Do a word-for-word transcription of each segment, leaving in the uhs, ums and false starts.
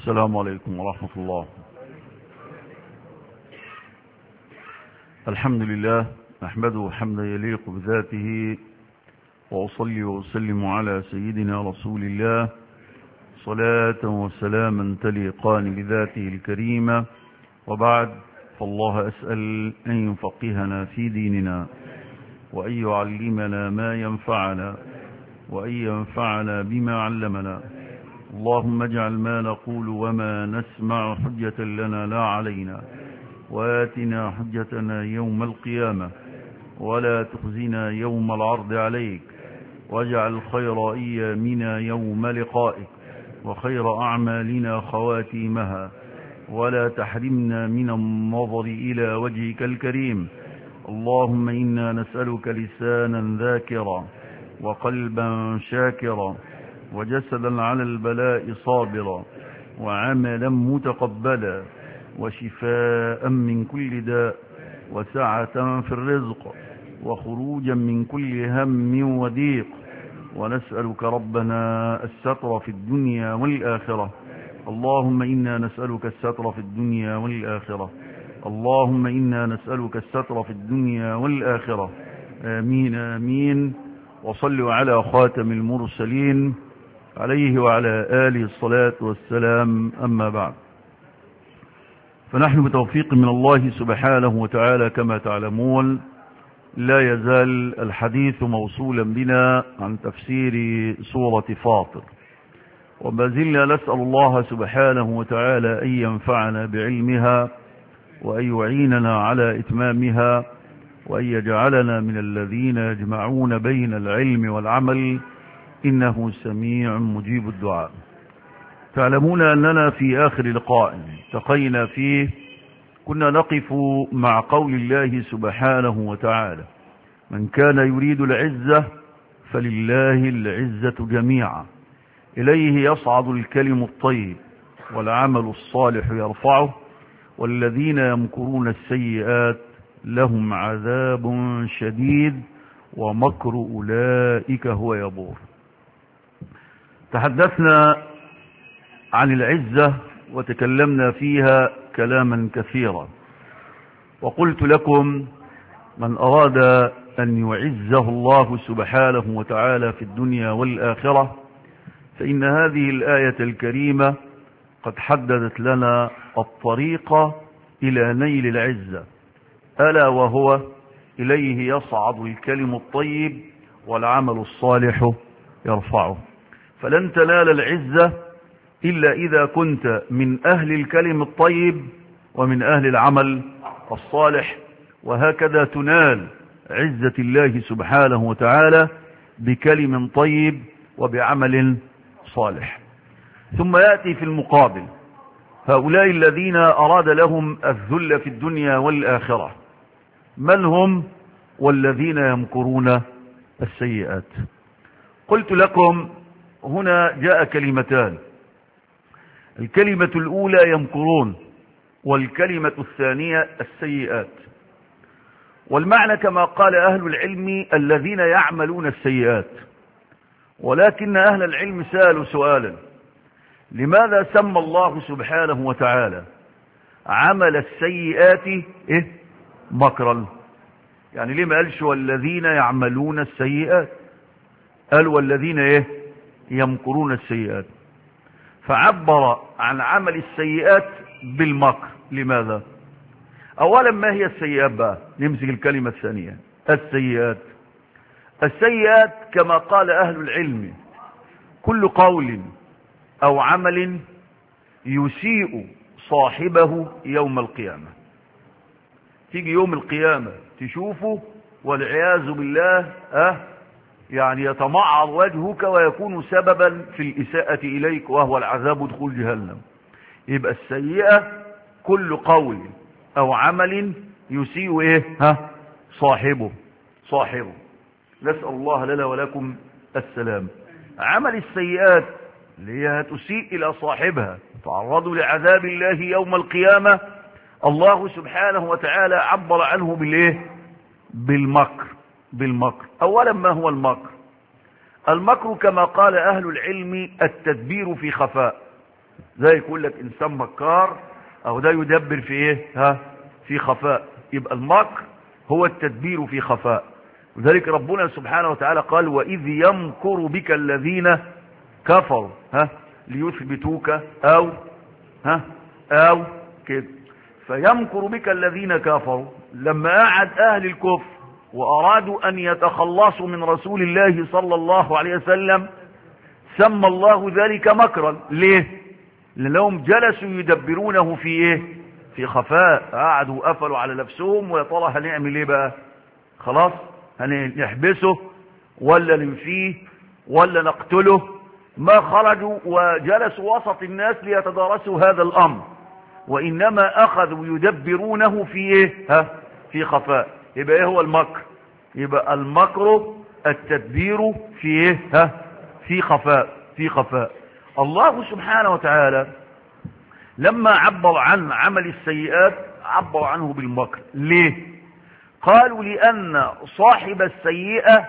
السلام عليكم ورحمة الله. الحمد لله نحمده حمدا يليق بذاته، وأصلي وأسلم على سيدنا رسول الله صلاة وسلاما تليقان بذاته الكريمة، وبعد، فالله أسأل أن يفقهنا في ديننا، وأن يعلمنا ما ينفعنا، وأن ينفعنا بما علمنا. اللهم اجعل ما نقول وما نسمع حجة لنا لا علينا، وآتنا حجتنا يوم القيامة، ولا تخزنا يوم العرض عليك، واجعل خير أيامنا يوم لقائك، وخير أعمالنا خواتيمها، ولا تحرمنا من النظر إلى وجهك الكريم. اللهم إنا نسألك لسانا ذاكرا، وقلبا شاكرا، وجسدا على البلاء صابرا، وعملا متقبلا، وشفاء من كل داء، وسعة في الرزق، وخروجا من كل هم وضيق. ونسألك ربنا الستر في الدنيا والآخرة. اللهم إنا نسألك الستر في الدنيا والآخرة. اللهم إنا نسألك الستر في الدنيا والآخرة. آمين آمين. وصلوا على خاتم المرسلين عليه وعلى آله الصلاة والسلام. أما بعد، فنحن بتوفيق من الله سبحانه وتعالى كما تعلمون لا يزال الحديث موصولا بنا عن تفسير سورة فاطر، وما زلنا نسأل الله سبحانه وتعالى أن ينفعنا بعلمها، وأن يعيننا على إتمامها، وأن يجعلنا من الذين يجمعون بين العلم والعمل، إنه سميع مجيب الدعاء. تعلمون أننا في آخر لقاء التقينا فيه كنا نقف مع قول الله سبحانه وتعالى: من كان يريد العزة فلله العزة جميعا، إليه يصعد الكلم الطيب والعمل الصالح يرفعه، والذين يمكرون السيئات لهم عذاب شديد ومكر أولئك هو يبور. تحدثنا عن العزة وتكلمنا فيها كلاما كثيرا، وقلت لكم: من أراد أن يعزه الله سبحانه وتعالى في الدنيا والآخرة فإن هذه الآية الكريمة قد حددت لنا الطريق إلى نيل العزة، ألا وهو: إليه يصعد الكلم الطيب والعمل الصالح يرفعه. فلن تنال العزة إلا إذا كنت من أهل الكلم الطيب ومن أهل العمل الصالح، وهكذا تنال عزة الله سبحانه وتعالى بكلم طيب وبعمل صالح. ثم يأتي في المقابل هؤلاء الذين أراد لهم الذل في الدنيا والآخرة، من هم؟ والذين يمكرون السيئات. قلت لكم هنا جاء كلمتان: الكلمة الأولى يمكرون، والكلمة الثانية السيئات. والمعنى كما قال أهل العلم الذين يعملون السيئات، ولكن أهل العلم سألوا سؤالا: لماذا سمى الله سبحانه وتعالى عمل السيئات إيه؟ مكرا؟ يعني ليه ما قالش والذين يعملون السيئات؟ قال والذين إيه؟ يمكرون السيئات. فعبر عن عمل السيئات بالمكر. لماذا؟ اولا، ما هي السيئات بقى؟ نمسك الكلمة الثانية، السيئات. السيئات كما قال اهل العلم كل قول او عمل يسيء صاحبه يوم القيامة. تيجي يوم القيامة تشوفه والعياذ بالله اه يعني يتمعر وجهك ويكون سببا في الإساءة إليك، وهو العذاب دخول جهنم. يبقى السيئة كل قول أو عمل يسيء إيه؟ ها؟ صاحبه صاحبه نسأل الله لنا ولكم السلام. عمل السيئات اللي هي تسيء إلى صاحبها تعرضوا لعذاب الله يوم القيامة، الله سبحانه وتعالى عبر عنه بالإيه؟ بالمكر. بالمكر. اولا، ما هو المكر؟ المكر كما قال اهل العلم التدبير في خفاء. زي يقول لك انسان مكار او ده يدبر في ايه؟ ها في خفاء. يبقى المكر هو التدبير في خفاء. وذلك ربنا سبحانه وتعالى قال واذ يمكر بك الذين كفروا ها ليثبتوك او ها او كده. فيمكر بك الذين كفروا لما قعد اهل الكفر وارادوا ان يتخلصوا من رسول الله صلى الله عليه وسلم سمى الله ذلك مكرا. ليه؟ لانهم جلسوا يدبرونه في ايه؟ في خفاء. قعدوا قفلوا على نفسهم ويا ترى هنعمل ايه بقى؟ خلاص هنحبسه ولا ننفيه ولا نقتله؟ ما خرجوا وجلسوا وسط الناس ليتدارسوا هذا الامر، وانما اخذوا يدبرونه في ايه؟ ها في خفاء. يبقى ايه هو المكر؟ يبقى المكر التدبير في ايه؟ ها في خفاء في خفاء. الله سبحانه وتعالى لما عبر عن عمل السيئات عبر عنه بالمكر. ليه؟ قالوا لأن صاحب السيئة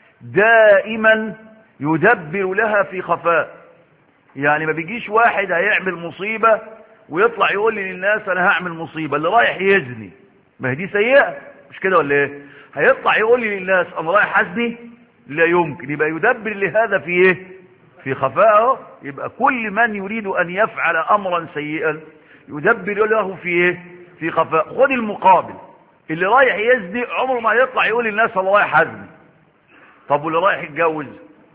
دائما يدبر لها في خفاء. يعني ما بيجيش واحد هيعمل مصيبة ويطلع يقول للناس انا هعمل مصيبة. اللي رايح يزني ما هي دي سيئة مش كده ولا ايه؟ هيطلع يقول للناس انا رايح ازني؟ لا يمكن. يبقى يدبر لهذا في ايه؟ في خفاء. يبقى كل من يريد ان يفعل امرا سيئا يدبر له في ايه؟ في خفاء. خد المقابل، اللي رايح يزني عمره ما يطلع يقول للناس انا رايح ازني. طب واللي رايح يتجوز؟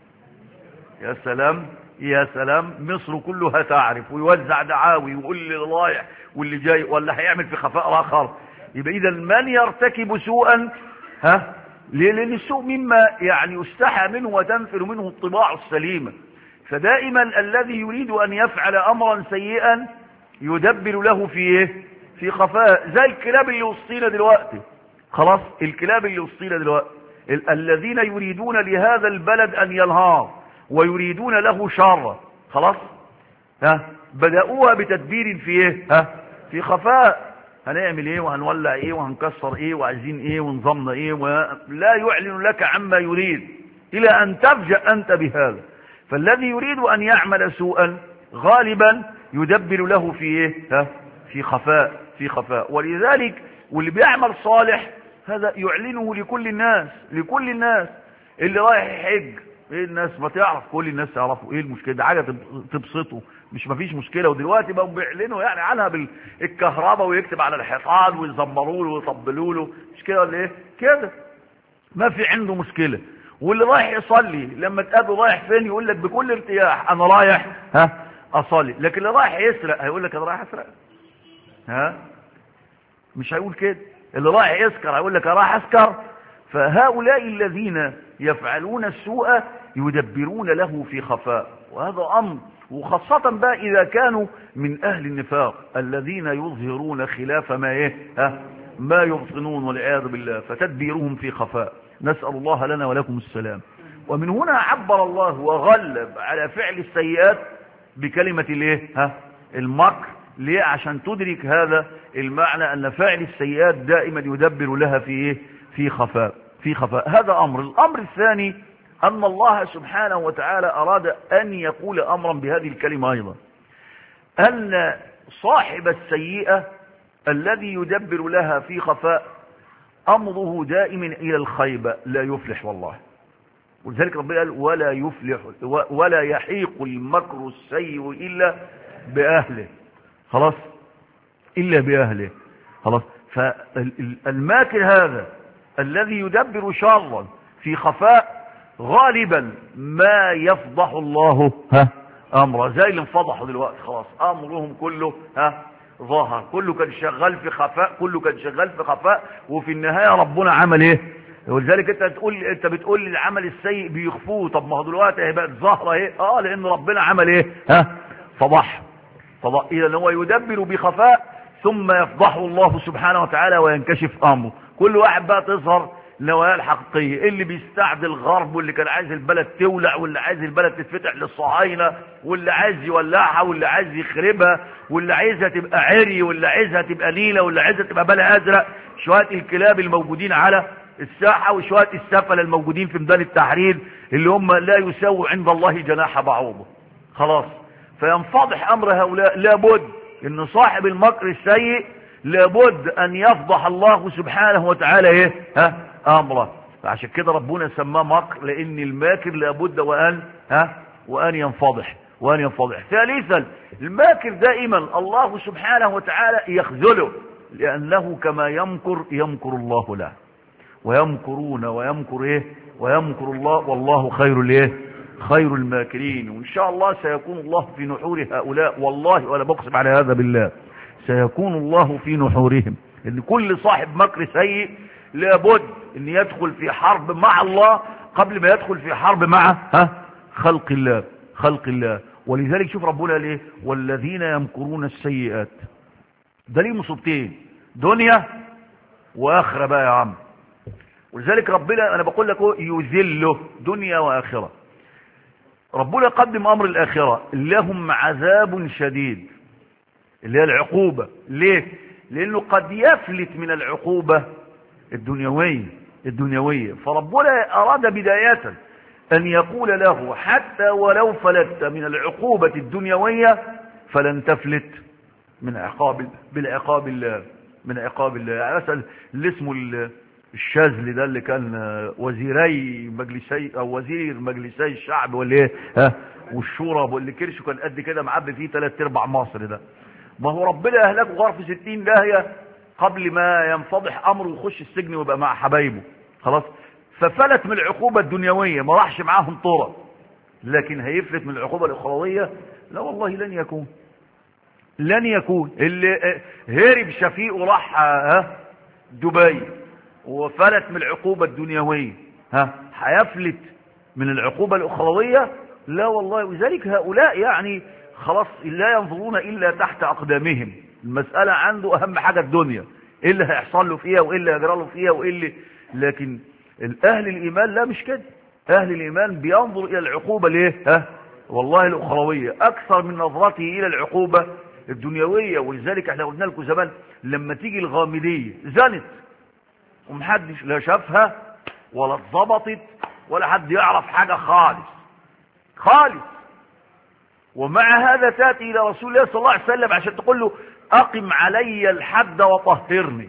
يا سلام يا سلام، مصر كلها تعرف، ويوزع دعاوي ويقول اللي رايح واللي جاي، ولا هيعمل في خفاء اخر. يبقى اذا من يرتكب سوءا ها ليه؟ لان السوء مما يعني يستحى منه وتنفر منه الطباع السليمة. فدائما الذي يريد ان يفعل امرا سيئا يدبر له في ايه؟ في خفاء. زي الكلاب اللي وسطينا دلوقتي. خلاص الكلاب اللي وسطينا دلوقتي ال الذين يريدون لهذا البلد ان ينهار ويريدون له شر. خلاص ها بدأوها بتدبير في ايه؟ ها في خفاء. هنعمل ايه وهنولع ايه وهنكسر ايه وعايزين ايه ونظامنا ايه، ولا يعلن لك عما يريد الى ان تفجأ انت بهذا. فالذي يريد ان يعمل سوءا غالبا يدبر له في ايه؟ ها في خفاء في خفاء. ولذلك واللي بيعمل صالح هذا يعلنه لكل الناس لكل الناس. اللي رايح يحج ايه الناس ما تعرف، كل الناس يعرفوا ايه المشكله، ده حاجه تبسطه مش مفيش مشكله. ودلوقتي بقوا بيعلنوا يعني عنها بالكهرباء ويكتب على الحيطان ويزمروا له ويطبلوا له، مش كده ولا ايه؟ كده ما في عنده مشكله. واللي رايح يصلي لما تقابله رايح فين يقول لك بكل ارتياح انا رايح ها اصلي. لكن اللي رايح يسرق هيقول لك انا رايح اسرق؟ ها مش هيقول كده. اللي رايح يسكر هيقول لك انا رايح اسكر؟ فهؤلاء الذين يفعلون السوء يدبرون له في خفاء. وهذا امر، وخاصة بقى اذا كانوا من اهل النفاق الذين يظهرون خلاف ما ايه ها ما يبطنون والعياذ بالله، فتدبيرهم في خفاء. نسأل الله لنا ولكم السلام. ومن هنا عبر الله وغلب على فعل السيئات بكلمة الايه ها المكر. ليه؟ عشان تدرك هذا المعنى ان فعل السيئات دائما يدبر لها في ايه في خفاء في خفاء. هذا امر. الامر الثاني ان الله سبحانه وتعالى اراد ان يقول امرا بهذه الكلمة ايضا، ان صاحب السيئة الذي يدبر لها في خفاء امره دائما الى الخيبة، لا يفلح والله. ولذلك ربنا قال ولا يفلح ولا يحيق المكر السيء الا باهله. خلاص الا باهله. خلاص. فالماكر هذا الذي يدبر شرا في خفاء غالبا ما يفضح الله ها امره. زي اللي انفضحوا دلوقتي خلاص امرهم كله ها ظاهر، كله كان شغال في خفاء كله كان شغال في خفاء وفي النهايه ربنا عمل ايه؟ ولذلك انت تقول انت بتقول العمل السيء بيخفوه. طب ما هو دلوقتي هي بقت ظاهره ايه؟ اه لان ربنا عمل ايه؟ ها فضح فضح. اذا هو يدبر بخفاء ثم يفضحه الله سبحانه وتعالى وينكشف امره. كل واحد بقى تظهر نواياه الحقيقيه، اللي بيستعد الغرب واللي كان عايز البلد تولع واللي عايز البلد تتفتح للصهاينه واللي عايز يولعها واللي عايز يخربها واللي عايزها تبقى عري واللي عايزها تبقى نيله واللي عايزها تبقى بلا ازرق. شويه الكلاب الموجودين على الساحه وشويه السفله الموجودين في ميدان التحرير اللي هم لا يساووا عند الله جناح بعوضه. خلاص. فينفضح امر هؤلاء. لابد ان صاحب المكر السيء لابد ان يفضح الله سبحانه وتعالى ايه ها امره. فعشان كده ربنا سماه مكر، لان الماكر لابد وان ها وان ينفضح وان ينفضح. ثالثا الماكر دائما الله سبحانه وتعالى يخذله، لانه كما يمكر يمكر الله له، ويمكرون ويمكر ايه ويمكر الله والله خير الايه خير الماكرين. وان شاء الله سيكون الله في نحور هؤلاء، والله وانا بقسم على هذا بالله سيكون الله في نحورهم. ان كل صاحب مكر سيء لابد ان يدخل في حرب مع الله قبل ما يدخل في حرب مع ها خلق الله خلق الله. ولذلك شوف ربنا ليه والذين يمكرون السيئات، ده ليه مصيبتين، دنيا واخره بقى يا عم. ولذلك ربنا انا بقول لك يذله دنيا واخره. ربنا قدم امر الاخره، لهم عذاب شديد اللي هي العقوبه. ليه؟ لانه قد يفلت من العقوبه الدنيويه الدنيويه فربنا اراد بدايه ان يقول له حتى ولو فلت من العقوبه الدنيويه فلن تفلت من عقاب بالعقاب الله من عقاب الله. يعني مثلا اللي اسمه الشاذلي ده اللي كان وزيري مجلسي او وزير مجلسي الشعب ولا ايه ها والشورى، واللي كرشه كان قد كده معبي فيه ثلاث ارباع مصر، ده ما هو ربنا اهلكه غرف ستين داهيه قبل ما ينفضح امره ويخش السجن ويبقى مع حبايبه خلاص. ففلت من العقوبه الدنيويه، ما راحش معاهم طرق، لكن هيفلت من العقوبه الاخرويه لا والله لن يكون لن يكون. اللي هرب شفيق وراح ها دبي وفلت من العقوبة الدنيوية ها هيفلت من العقوبة الأخروية لا والله. وذلك هؤلاء يعني خلاص لا ينظرون إلا تحت أقدامهم، المسألة عنده أهم حاجة الدنيا، إيه اللي هيحصل له فيها وإيه اللي هيجرى له فيها وإيه اللي. لكن أهل الإيمان لا مش كده، أهل الإيمان بينظر إلى العقوبة ليه ها والله الأخروية أكثر من نظرته إلى العقوبة الدنيوية. ولذلك احنا قلنا لكم زمان لما تيجي الغامدية زنت ومحدش لا شافها ولا اتظبطت ولا حد يعرف حاجة خالص خالص، ومع هذا تأتي إلى رسول الله صلى الله عليه وسلم عشان تقول له أقم علي الحد وطهرني،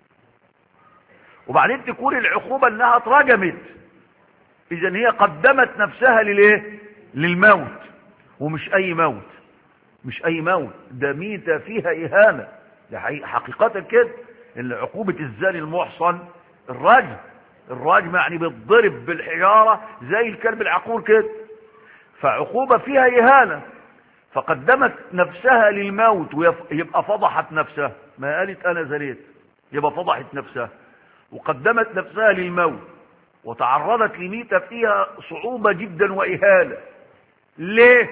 وبعدين تكون العقوبة انها اترجمت. اذا هي قدمت نفسها للايه للموت، ومش اي موت مش اي موت، ده ميتة فيها اهانة، ده حقيقة كده. ان عقوبة الزاني المحصن الرجم الرجم يعني بتضرب بالحجارة زي الكلب العقور كده، فعقوبة فيها اهانة، فقدمت نفسها للموت ويبقى فضحت نفسها، ما قالت انا زنيت يبقى فضحت نفسها، وقدمت نفسها للموت وتعرضت لميتة فيها صعوبة جدا وإهانة. ليه؟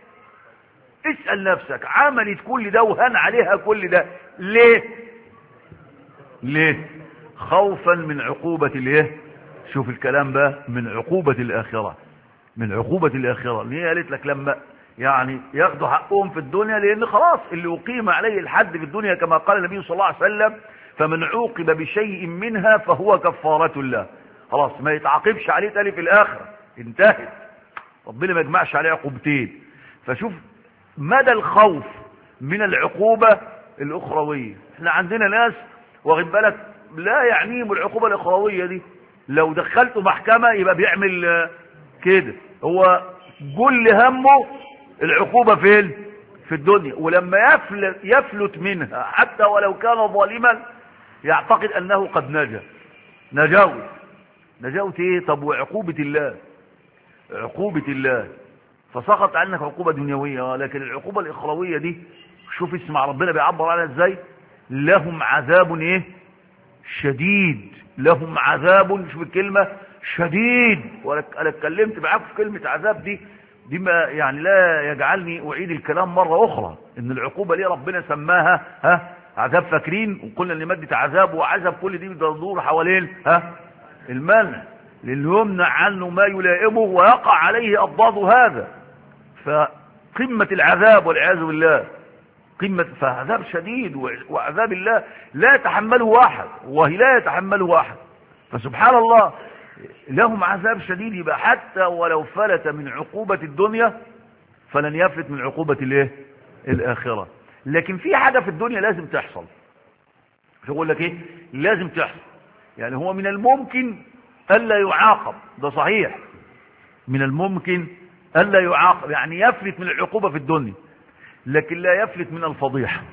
اسأل نفسك، عملت كل ده وهان عليها كل ده ليه؟ ليه؟ خوفا من عقوبة الايه؟ شوف الكلام بقى، من عقوبة الآخرة من عقوبة الآخرة. ليه قالت لك لما يعني ياخدوا حقهم في الدنيا، لأن خلاص اللي أقيم عليه الحد في الدنيا كما قال النبي صلى الله عليه وسلم فمن عوقب بشيء منها فهو كفارة الله، خلاص ما يتعاقبش عليه تاني في الآخرة، انتهت، ربنا ما يجمعش عليه عقوبتين. فشوف مدى الخوف من العقوبة الأخروية. احنا عندنا ناس واخد بالك لا يعنيهم العقوبة الأخروية دي، لو دخلته محكمة يبقى بيعمل كده، هو كل همه العقوبة فين؟ في الدنيا، ولما يفلت, يفلت منها حتى ولو كان ظالما يعتقد أنه قد نجا. نجاوت نجاوت ايه؟ طب وعقوبة الله عقوبة الله فسقط عنك عقوبة دنيوية، لكن العقوبة الإخروية دي شوف اسمع ربنا بيعبر عنها ازاي، لهم عذاب ايه شديد، لهم عذاب، شوف الكلمة شديد. وانا اتكلمت معاكم في كلمة عذاب دي دي ما يعني لا يجعلني اعيد الكلام مرة اخرى، ان العقوبة ليه ربنا سماها ها عذاب، فاكرين وقلنا ان مادة عذاب وعذاب كل دي بتدور حوالين ها المنع، للي يمنع عنه ما يلائمه ويقع عليه اضداد هذا، فقمة العذاب والعياذ بالله قمة، فعذاب شديد، وعذاب الله لا يتحمله واحد وهي لا يتحمله واحد. فسبحان الله لهم عذاب شديد، يبقى حتى ولو فلت من عقوبة الدنيا فلن يفلت من عقوبة الايه الاخرة. لكن في حاجة في الدنيا لازم تحصل، مش اقول لك ايه لازم تحصل. يعني هو من الممكن الا يعاقب، ده صحيح، من الممكن الا يعاقب، يعني يفلت من العقوبة في الدنيا، لكن لا يفلت من الفضيحة.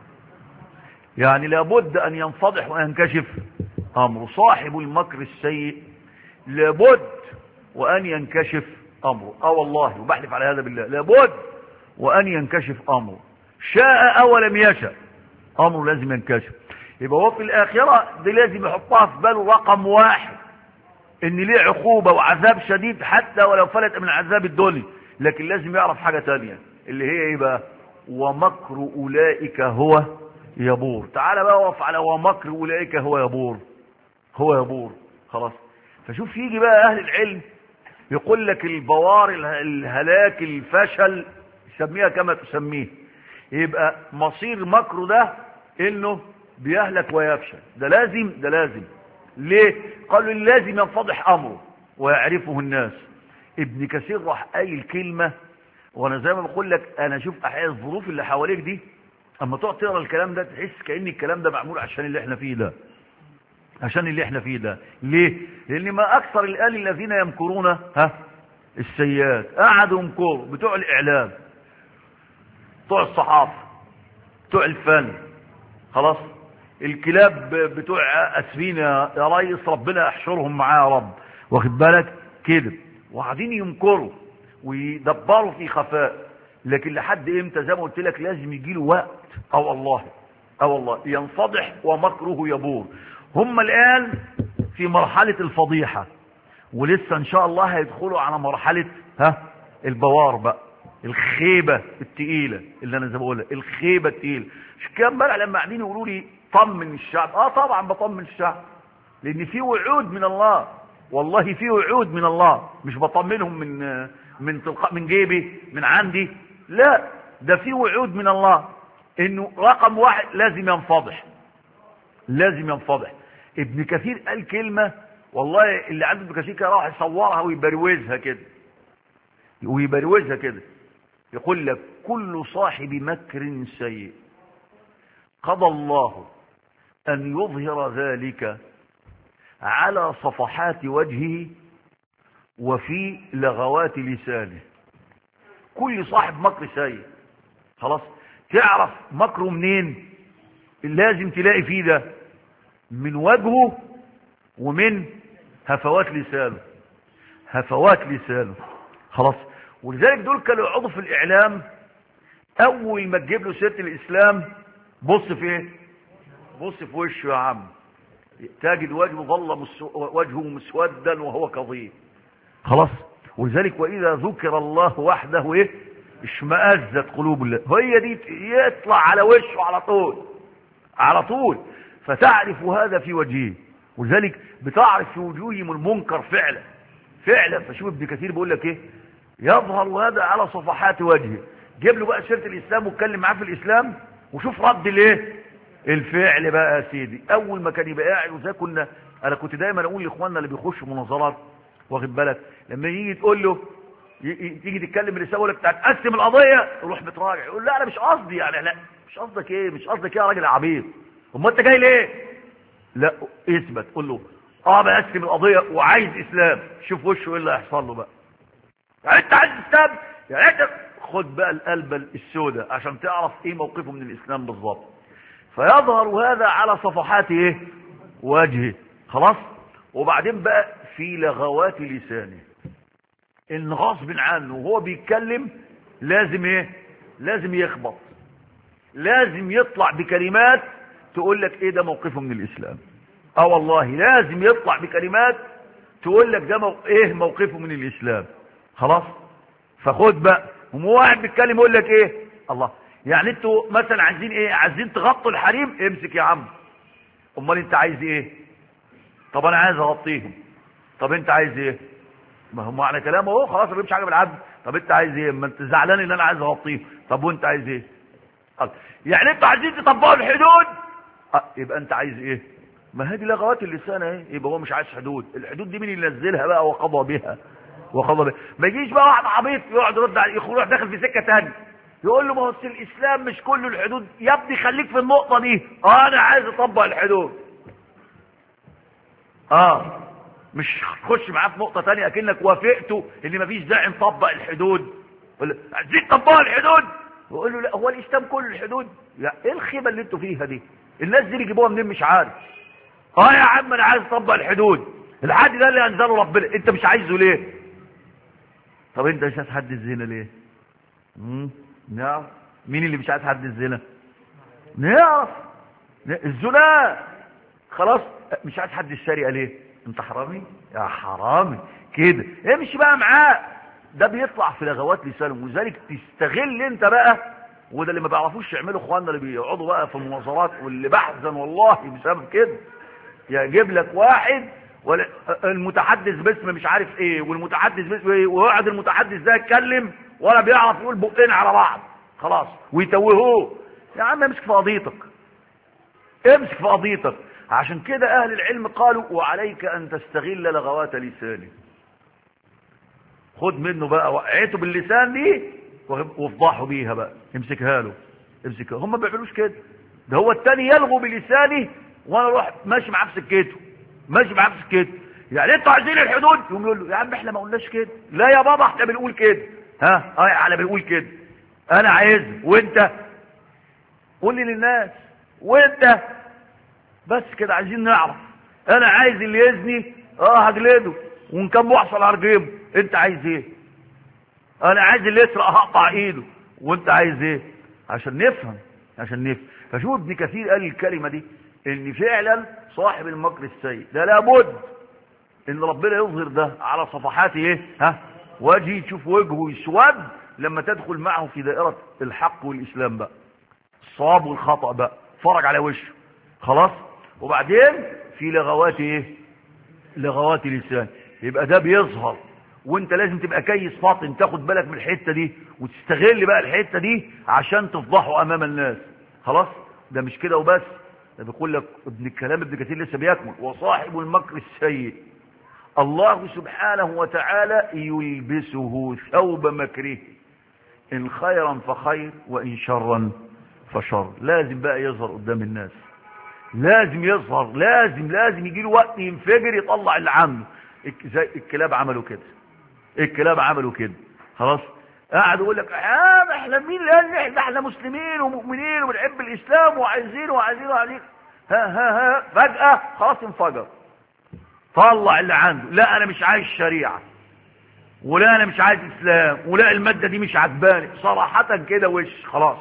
يعني لابد ان ينفضح وينكشف امره. صاحب المكر السيء لابد وان ينكشف امره. اه والله، وبحلف على هذا بالله، لابد وان ينكشف امره، شاء او لم يشاء امره لازم ينكشف. يبقى هو في الاخرة دي لازم يحطها في باله رقم واحد، ان ليه عقوبة وعذاب شديد حتى ولو فلت من عذاب الدنيا، لكن لازم يعرف حاجة تانية اللي هي ايه بقى؟ ومكر اولئك هو يبور. تعال بقى وقف على ومكر اولئك هو يبور، هو يبور خلاص. فشوف يجي بقى اهل العلم يقول لك البوار، الهلاك، الفشل، سميها كما تسميه، يبقى مصير مكره ده انه بيهلك ويفشل. ده لازم، ده لازم. ليه؟ قالوا لازم ينفضح امره ويعرفه الناس. ابن كثير راح قايل كلمة، وانا زي ما بقول لك انا اشوف احيانا الظروف اللي حواليك دي اما تقعد تقرا الكلام ده تحس كأن الكلام ده معمول عشان اللي احنا فيه ده، عشان اللي احنا فيه ده. ليه؟ لان ما اكثر الآل الذين يمكرون ها السيئات. قعدوا يمكروا بتوع الاعلام، بتوع الصحافة، بتوع الفن، خلاص، الكلاب بتوع اسفين يا ريس ربنا يحشرهم معاه يا رب، واخد بالك كده، وقاعدين يمكروا ويدبروا في خفاء. لكن لحد امتى؟ زي ما قلت لك لازم يجي له وقت، او الله او الله ينفضح ومكره يبور. هم الان في مرحلة الفضيحة، ولسه ان شاء الله هيدخلوا على مرحلة ها البوار بقى، الخيبة التقيلة اللي انا زي ما بقول لك، الخيبة التقيلة. مش كان امبارح لما قاعدين يقولوا لي طمن الشعب؟ اه طبعا بطمن الشعب، لان في وعود من الله، والله في وعود من الله، مش بطمنهم من من تلقاء من جيبي من عندي، لا، ده في وعود من الله انه رقم واحد لازم ينفضح، لازم ينفضح. ابن كثير قال كلمة والله اللي عنده ابن كثير كده راح يصورها ويبروزها كده، ويبروزها كده، يقول لك كل صاحب مكر سيء قضى الله ان يظهر ذلك على صفحات وجهه وفي لغوات لسانه. كل صاحب مكر سيء خلاص، تعرف مكره منين؟ لازم تلاقي فيه ده من وجهه ومن هفوات لسانه، هفوات لسانه خلاص. ولذلك دول كانوا يقعدوا في الاعلام اول ما تجيب له سيره الاسلام بص في ايه؟ بص في وشه يا عم، تجد وجهه ظل مسو... وجهه مسودا وهو كظيم خلاص. ولذلك واذا ذكر الله وحده ايه؟ اشمئزت قلوب الله. هي دي يطلع على وشه على طول على طول، فتعرف هذا في وجهه. ولذلك بتعرف في وجوههم المنكر فعلا فعلا. فشوف ابن كثير بيقول لك ايه؟ يظهر هذا على صفحات وجهه. جيب له بقى سيره الاسلام واتكلم معاه في الاسلام وشوف رد الايه الفعل بقى يا سيدي. اول ما كان يبقى قاعد، وزي كنا انا كنت دايما اقول لاخواننا اللي بيخشوا مناظرات، واخد بالك، لما يجي تقول له تيجي تتكلم الرساله يقول لك تقسم القضيه، يروح متراجع يقول لا انا مش قصدي، يعني لا مش قصدك ايه؟ مش قصدك ايه يا راجل عبيط؟ امال انت جاي ليه؟ لا اثبت، قول له اه بقسم القضيه وعايز اسلام. شوف وشه ايه اللي هيحصل له بقى. يعني انت عايز اسلام؟ يعني انت خد بقى القلبه السوداء عشان تعرف ايه موقفه من الاسلام بالظبط. فيظهر هذا على صفحات ايه وجهه خلاص. وبعدين بقى في لغوات لسانه، ان غصب عنه وهو بيتكلم لازم ايه؟ لازم يخبط، لازم يطلع بكلمات تقول لك ايه ده موقفه من الاسلام. اه والله لازم يطلع بكلمات تقول لك ده مو... ايه موقفه من الاسلام خلاص. فخد بقى، وهو قاعد بيتكلم يقول لك ايه؟ الله، يعني انتوا مثلا عايزين ايه؟ عايزين تغطوا الحريم؟ امسك يا عم. امال انت عايز ايه؟ طب انا عايز اغطيهم. طب انت عايز ايه؟ ما هو معنى كلامه اهو خلاص، ما بيمشي حاجه بالعدل. طب انت عايز ايه؟ ما انت زعلان ان انا عايز اغطيه. طب وانت عايز ايه؟ يعني انتوا عايزين تطبقوا الحدود؟ اه يبقى انت عايز ايه؟ ما هذه لغوات اللسان اهي. يبقى هو مش عايز حدود. الحدود دي مين اللي نزلها بقى وقضى بها؟ وخضب. ما يجيش بقى واحد عبيط يقعد يرد عليه يروح داخل في سكه ثانيه يقول له ما هو الاسلام مش كله الحدود. يا ابني خليك في النقطه دي. اه انا عايز اطبق الحدود. اه مش تخش معاه في نقطه ثانيه اكنك وافقته ان مفيش داعي نطبق الحدود. عايزين تطبقوا الحدود ويقول له لا هو الاسلام كله الحدود. يا ايه الخيبه اللي انتوا فيها دي؟ الناس دي بيجيبوها منين مش عارف. اه يا عم انا عايز اطبق الحدود. الحد ده اللي انزله ربنا انت مش عايزه ليه؟ طب انت مش عايز حد الزنا ليه؟ امم نعرف مين اللي مش عايز حد الزنا؟ نعرف الزنا خلاص. مش عايز حد السرقه ليه؟ انت حرامي يا حرامي كده امشي بقى معاه. ده بيطلع في لغوات لسانه ولذلك تستغل انت بقى. وده اللي ما بيعرفوش يعملوا اخواننا اللي بيقعدوا بقى في المناظرات واللي بحزن والله بسبب كده. يجيب لك واحد ولا المتحدث باسم مش عارف ايه والمتحدث باسم ايه ويقعد المتحدث ده يتكلم ولا بيعرف يقول بقين على بعض خلاص ويتوهوه. يا عم امسك في قضيتك امسك في قضيتك. عشان كده اهل العلم قالوا وعليك ان تستغل لغوات لسانك. خد منه بقى وقعته باللسان دي وافضحوا بيها بقى. امسكها له امسكها. هم ما بيعملوش كده. ده هو التاني يلغو بلسانه وانا اروح ماشي معاه في سكته ماشي معاه في سكته. يعني انتوا عايزين الحدود يقوم يقول له يا عم احنا ما قلناش كده. لا يا بابا احنا بنقول كده. ها اه احنا بنقول كده. انا عايز وانت قول لي للناس وانت بس كده عايزين نعرف. انا عايز اللي يزني اه هجلده وان كان محصل هرجمه. انت عايز ايه؟ انا عايز اللي يسرق هقطع ايده وانت عايز ايه؟ عشان نفهم عشان نفهم. فشوف ابن كثير قال الكلمه دي ان فعلا صاحب المكر السيء ده لابد ان ربنا يظهر ده على صفحات ايه ها وجهي. تشوف وجهه يسود لما تدخل معه في دائره الحق والاسلام بقى الصواب والخطا بقى فرج على وشه خلاص. وبعدين في لغوات ايه لغوات لسان. يبقى ده بيظهر وانت لازم تبقى كيس فاطن تاخد بالك من الحته دي وتستغل بقى الحته دي عشان تفضحه امام الناس خلاص. ده مش كده وبس. ده بيقول لك ابن الكلام ابن كثير لسه بيكمل وصاحب المكر السيء الله سبحانه وتعالى يلبسه ثوب مكره ان خيرا فخير وان شرا فشر. لازم بقى يظهر قدام الناس. لازم يظهر لازم لازم يجي له وقت ينفجر يطلع اللي عنده. زي الكلاب عملوا كده. الكلاب عملوا كده خلاص. قاعد يقول لك اه احنا مين اللي قال احنا احنا مسلمين ومؤمنين وبنحب الاسلام وعايزين وعايزين وعايزين ها ها ها فجأة خلاص انفجر طلع اللي عنده. لا انا مش عايز شريعة ولا انا مش عايز اسلام ولا المادة دي مش عجباني صراحة كده وش خلاص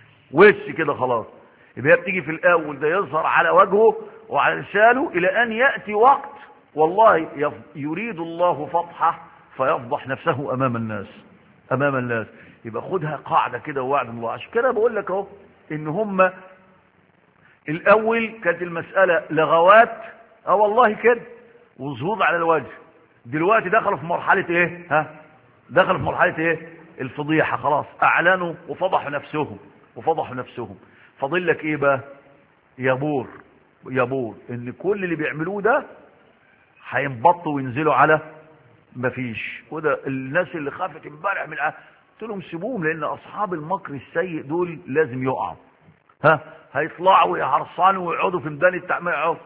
وش كده خلاص. يبقى بتيجي في الاول ده يظهر على وجهه وعلى لسانه الى ان يأتي وقت والله يريد الله فتحه فيفضح نفسه امام الناس امام الناس. يبقى خدها قاعدة كده ووعد الله. عشان كده بقول لك اهو ان هم الاول كانت المسألة لغوات اه والله كده وظهور على الوجه. دلوقتي دخلوا في مرحلة ايه ها دخلوا في مرحلة ايه الفضيحة خلاص. اعلنوا وفضحوا نفسهم وفضحوا نفسهم. فاضل لك ايه بقى يبور يبور ان كل اللي بيعملوه ده هينبطوا وينزلوا على مفيش. وده الناس اللي خافت امبارح من قلت لهم سيبوهم لان اصحاب المكر السيء دول لازم يقعوا. ها هيطلعوا ويهرصانوا ويقعدوا في ميدان التعمير يقعدوا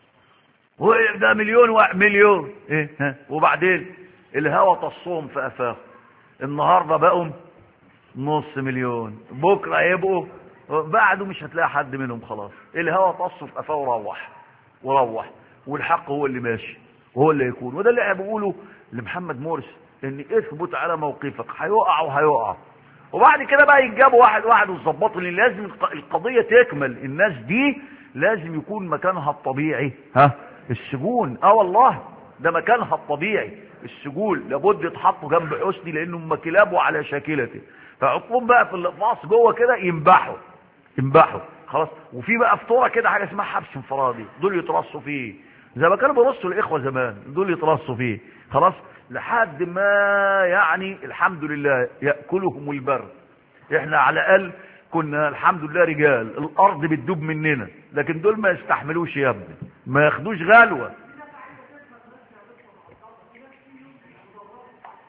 ده مليون واحد مليون ايه ها. وبعدين الهوى تصهم في افاق. النهارده بقوا نص مليون بكره يبقوا بعده مش هتلاقي حد منهم خلاص. الهوى تصه في افاق وروح وروح والحق هو اللي ماشي وهو اللي يكون. وده اللي بقوله لمحمد مرسي ان اثبت على موقفك هيقع وهيقع. وبعد كده بقى يتجابوا واحد واحد ويظبطوا لان لازم القضيه تكمل. الناس دي لازم يكون مكانها الطبيعي ها السجون. اه والله ده مكانها الطبيعي السجون. لابد يتحطوا جنب حسني لانهم كلابه على شاكلته. فعطوهم بقى في الاقفاص جوه كده ينبحوا ينبحوا خلاص. وفي بقى فطوره كده حاجه اسمها حبس انفرادي دول يترصوا فيه زي ما كانوا بيرصوا الاخوه زمان. دول يترصوا فيه خلاص لحد ما يعني الحمد لله ياكلهم البر. احنا على الاقل كنا الحمد لله رجال الارض بتدوب مننا. لكن دول ما يستحملوش يا ابني ما ياخدوش غلوه.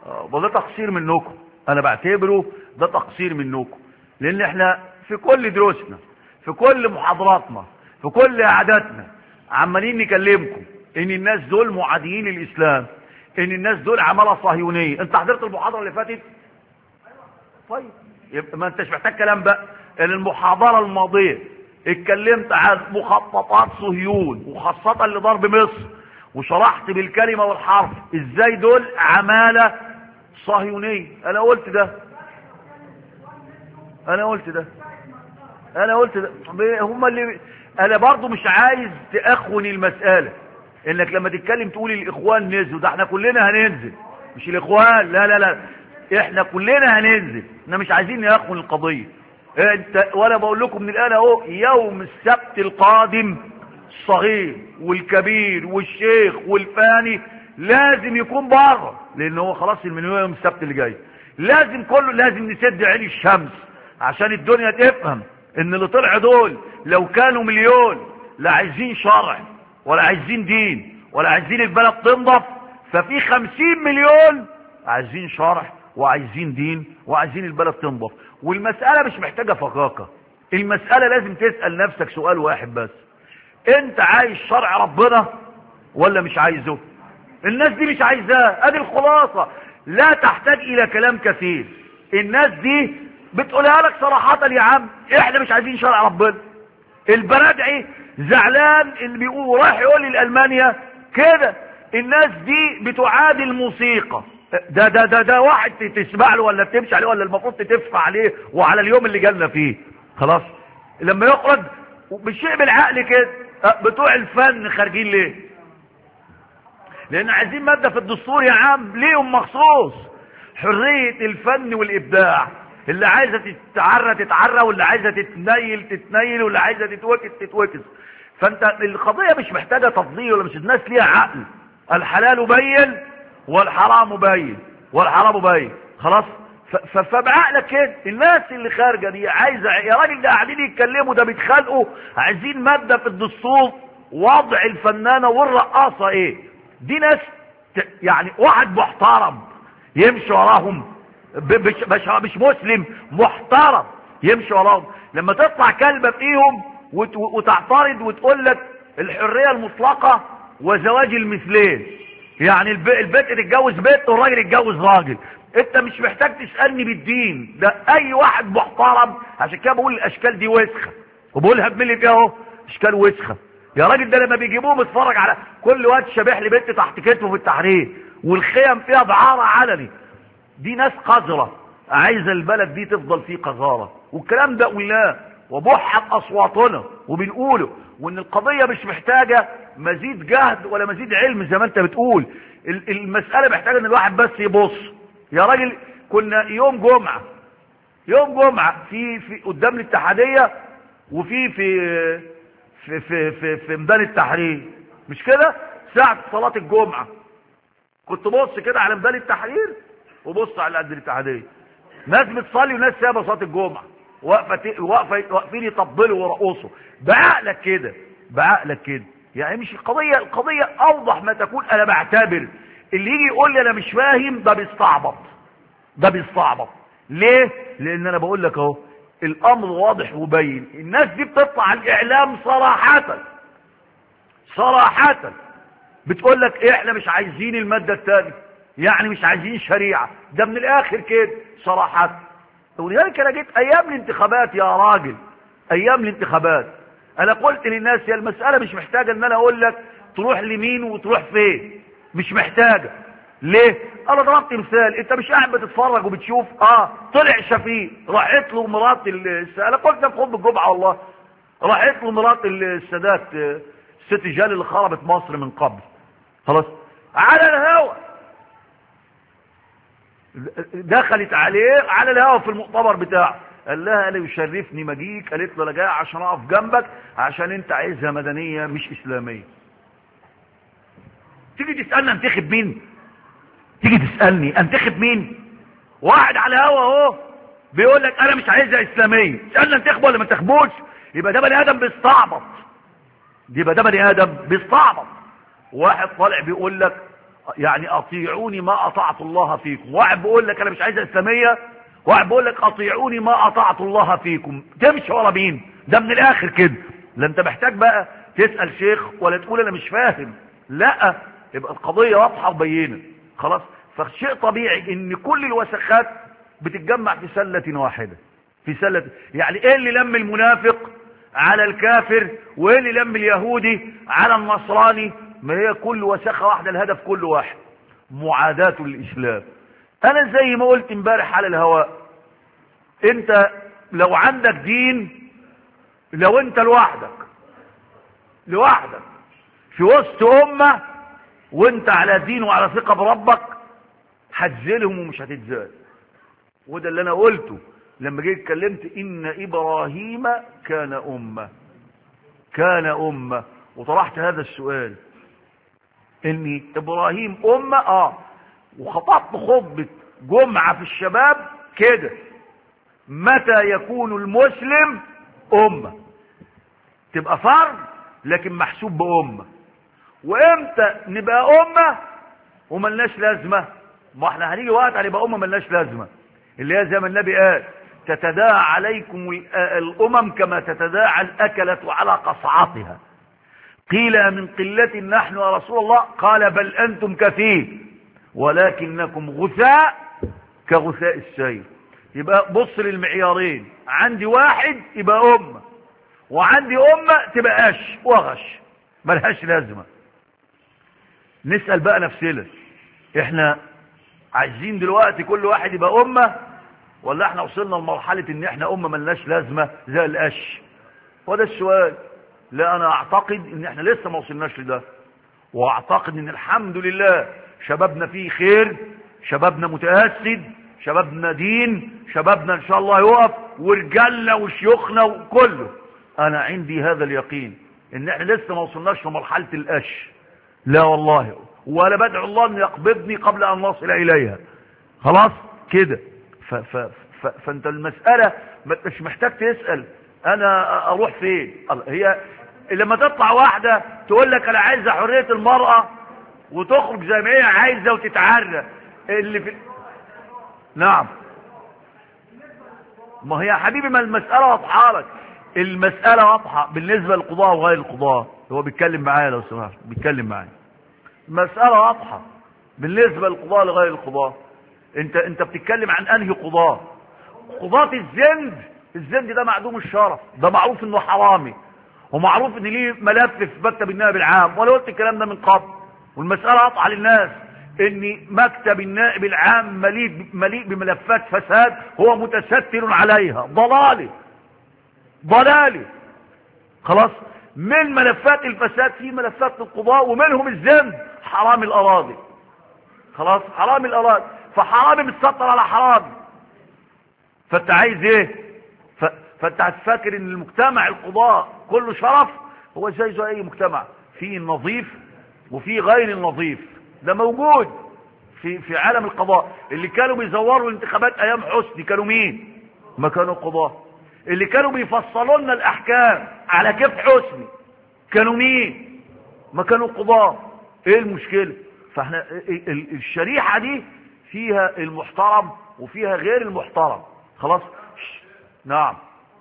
وده تقصير منكم، انا بعتبره ده تقصير منكم، لان احنا في كل دروسنا، في كل محاضراتنا، في كل قعداتنا عمالين نكلمكم ان الناس دول معاديين للاسلام، ان الناس دول عماله صهيونيه. انت حضرت المحاضره اللي فاتت؟ طيب يبقى ما انتش محتاج كلام بقى. ان المحاضره الماضيه اتكلمت عن مخططات صهيون وخاصه لضرب مصر، وشرحت بالكلمه والحرف ازاي دول عماله صهيونيه. انا قلت ده انا قلت ده انا قلت ده هم اللي انا برضو مش عايز تأخون المسألة، انك لما تتكلم تقول الاخوان نزلوا، ده احنا كلنا هننزل، مش الاخوان، لا لا لا احنا كلنا هننزل، احنا مش عايزين نأخون القضية. انت وانا بقول لكم من الان اهو، يوم السبت القادم الصغير والكبير والشيخ والفاني لازم يكون بره، لان هو خلاص من يوم السبت اللي جاي لازم كله لازم نسد عين الشمس عشان الدنيا تفهم ان اللي طلع دول لو كانوا مليون لا عايزين شرع ولا عايزين دين ولا عايزين البلد تنضف، ففي خمسين مليون عايزين شرع وعايزين دين وعايزين البلد تنضف. والمسألة مش محتاجة فقاقة، المسألة لازم تسأل نفسك سؤال واحد بس، انت عايز شرع ربنا ولا مش عايزه؟ الناس دي مش عايزاه، ادي الخلاصة، لا تحتاج الى كلام كثير. الناس دي بتقولها لك صراحة، يا عم احنا مش عايزين شرع ربنا. البرادعي زعلان اللي بيقول رايح يقول لألمانيا كده، الناس دي بتعادي الموسيقى، ده ده ده ده واحد تسمع له ولا تمشي عليه ولا المفروض تدفع عليه وعلى اليوم اللي جالنا فيه. خلاص لما يخرج بالشيء بالعقل كده. بتوع الفن خارجين ليه؟ لان عايزين مادة في الدستور يا عم ليهم مخصوص، حرية الفن والابداع، اللي عايزة تتعرى تتعرى، واللي عايزة تتنيل تتنيل، واللي عايزة تتوكس تتوكس. فانت القضية مش محتاجة تفضيل ولا مش، الناس ليها عقل، الحلال بين والحرام بين والحرام بين. خلاص فبعقلك كده. الناس اللي خارجة دي عايزة يا راجل، ده قاعدين يتكلموا، ده بيتخانقوا عايزين مادة في الدستور وضع الفنانة والرقاصة ايه. دي ناس يعني واحد محترم يمشي وراهم، مش مش مسلم محترم يمشي وراهم. لما تطلع كلبة فيهم وتعترض وتقول لك الحرية المطلقة وزواج المثلين، يعني البنت تتجوز بنت والراجل يتجوز راجل، انت مش محتاج تسألني بالدين، ده اي واحد محترم. عشان كده بقول الاشكال دي وسخة، وبقولها بملي فيها اهو، اشكال وسخة يا راجل. ده لما بيجيبوهم اتفرج على كل واد شبح لي بنت تحت كتفه في التحرير، والخيم فيها دعارة علني. دي ناس قذرة عايزة البلد دي تفضل فيه قذارة، والكلام ده قلناه وبحت اصواتنا وبنقوله، وان القضية مش محتاجة مزيد جهد ولا مزيد علم زي ما انت بتقول. المسألة محتاجة ان الواحد بس يبص. يا راجل كنا يوم جمعة يوم جمعة في في قدام الاتحادية، وفي في في في في, في ميدان التحرير، مش كده؟ ساعة صلاة الجمعة كنت بص كده على ميدان التحرير وبص على قد الاتحادية، ناس بتصلي وناس سابه صلاة الجمعة، واقفه واقفه واقفين يطبلوا ويرقصوا. بعقلك كده بعقلك كده يعني مش القضية القضية اوضح ما تكون. انا بعتبر اللي يجي يقول لي انا مش فاهم ده بيستعبط، ده بيستعبط. ليه؟ لان انا بقول لك اهو الامر واضح وبين. الناس دي بتطلع على الاعلام صراحة صراحة بتقول لك إيه، احنا مش عايزين المادة الثانية، يعني مش عايزين شريعة، ده من الاخر كده صراحة. ولذلك انا جيت ايام الانتخابات يا راجل، ايام الانتخابات انا قلت للناس يا المسألة مش محتاجة ان انا اقول لك تروح لمين وتروح فين، مش محتاجة. ليه؟ انا ضربت مثال، انت مش قاعد بتتفرج وبتشوف اه طلع شفيق راحت له مرات انا قلت ده في خطبة الجمعة والله، راحت له مرات السادات الست جال اللي خربت مصر من قبل، خلاص على الهوا دخلت عليه على الهوا في المؤتمر بتاعه، قال لها انا يشرفني مجيك، قالت له انا جاي عشان اقف جنبك عشان انت عايزها مدنيه مش اسلاميه. تيجي تسالني انتخب مين؟ تيجي تسالني انتخب مين؟ واحد على الهوا اهو بيقول لك انا مش عايزها اسلاميه، تسالني انتخبه ولا ما انتخبوش؟ يبقى ده بني ادم بيستعبط، يبقى ده بني ادم بيستعبط. واحد طالع بيقول لك يعني اطيعوني ما اطعت الله فيكم. واحد بيقول لك انا مش عايز اسلاميه، واحد بيقول لك اطيعوني ما اطعت الله فيكم. تمشي ورا مين؟ ده من الاخر كده. لا انت محتاج بقى تسال شيخ ولا تقول انا مش فاهم، لا، يبقى القضيه واضحه وبينه خلاص. فشيء طبيعي ان كل الوسخات بتتجمع في سله واحده، في سله. يعني ايه اللي لم المنافق على الكافر وايه اللي لم اليهودي على النصراني؟ ما هي كل وسخه واحده، الهدف كل واحد، معاداه الاسلام. انا زي ما قلت امبارح على الهواء، انت لو عندك دين، لو انت لوحدك لوحدك في وسط امه وانت على دين وعلى ثقه بربك، هتزلهم ومش هتتزال. وده اللي انا قلته لما جيت اتكلمت ان ابراهيم كان امه، كان امه، وطرحت هذا السؤال ان ابراهيم امه. اه وخطبت خطبه جمعه في الشباب كده، متى يكون المسلم امه؟ تبقى فرد لكن محسوب بامه. وامتى نبقى امه وملناش لازمه؟ ما احنا هنيجي وقت هنبقى امه ملناش لازمه، اللي هي زي ما النبي قال تتداعى عليكم الامم كما تتداعى الاكله على قصعتها. قيل من قله نحن يا رسول الله؟ قال بل انتم كثير ولكنكم غثاء كغثاء السيل. يبقى بص للمعيارين، عندي واحد يبقى امه، وعندي امه تبقى قش وغش ملهاش لازمه. نسال بقى نفسنا، احنا عايزين دلوقتي كل واحد يبقى امه، ولا احنا وصلنا لمرحله ان احنا امه ملناش لازمه زي القش؟ وده السؤال. لا انا اعتقد ان احنا لسه ما وصلناش لده، واعتقد ان الحمد لله شبابنا فيه خير، شبابنا متأسد، شبابنا دين، شبابنا ان شاء الله يقف، ورجالنا وشيوخنا وكله. انا عندي هذا اليقين ان احنا لسه ما وصلناش لمرحله القش، لا والله، ولا بدعو الله ان يقبضني قبل ان نصل اليها. خلاص كده. ف ف ف فانت المساله مش محتاج تسال انا اروح فين. هي لما تطلع واحده تقول لك انا عايزه حريه المراه وتخرج زي ما هي عايزه وتتعرى اللي في. نعم، ما هي يا حبيبي ما المساله واضحه لك، المساله واضحه بالنسبه للقضاء وغير القضاء. هو بيتكلم معايا لو سمحت، بيتكلم معايا. المساله واضحه بالنسبه للقضاء لغير القضاء. انت انت بتتكلم عن انهي قضاء؟ قضاة الزند. الزند ده معدوم الشرف، ده معروف انه حرامي، ومعروف ان ليه ملف في مكتب النائب العام، وانا قلت الكلام ده من قبل، والمساله واضحه للناس ان مكتب النائب العام مليء مليء بملفات فساد هو متستر عليها. ضلالي ضلالي خلاص. من ملفات الفساد في ملفات القضاء، ومنهم الزند، حرام الاراضي. خلاص، حرام الاراضي، فحرامي متستر على حرامي. فانت عايز ايه؟ ف... فانت هتفكر ان المجتمع القضاء كله شرف؟ هو زي زي اي مجتمع، في النظيف وفي غير النظيف، ده موجود في في عالم القضاء. اللي كانوا بيزوروا الانتخابات ايام حسني كانوا مين؟ ما كانوا قضاة. اللي كانوا بيفصلوا لنا الاحكام على كيف حسني كانوا مين؟ ما كانوا قضاة. ايه المشكلة؟ فاحنا الشريحة دي فيها المحترم وفيها غير المحترم. خلاص. نعم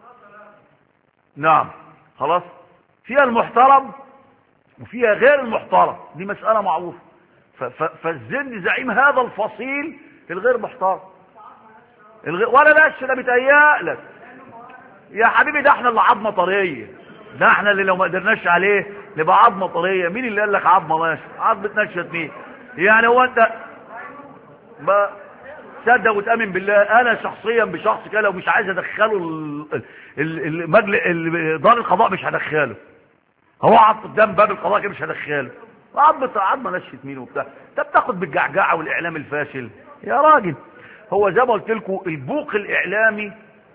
نعم خلاص، فيها المحترم وفيها غير المحترم، دي مسألة معروفة. فالزند زعيم هذا الفصيل الغير محترم. الغير ولا بس ده بيتهيألك يا حبيبي، ده احنا اللي عظمه طريه، ده احنا اللي لو ما قدرناش عليه نبقى عظمه طريه. مين اللي قال لك عظمه ماشي؟ عظمه نشت مين؟ يعني هو انت ما تصدق وتامن بالله، انا شخصيا بشخص كده لو مش عايز ادخله المجلس دار القضاء مش هدخله. هو قعد قدام باب القضاء كده مش هدخله. عظمه عظمه نشت مين وبتاع؟ انت بتاخد بالجعجعه والاعلام الفاشل يا راجل. هو زي ما قلت لكم البوق الاعلامي.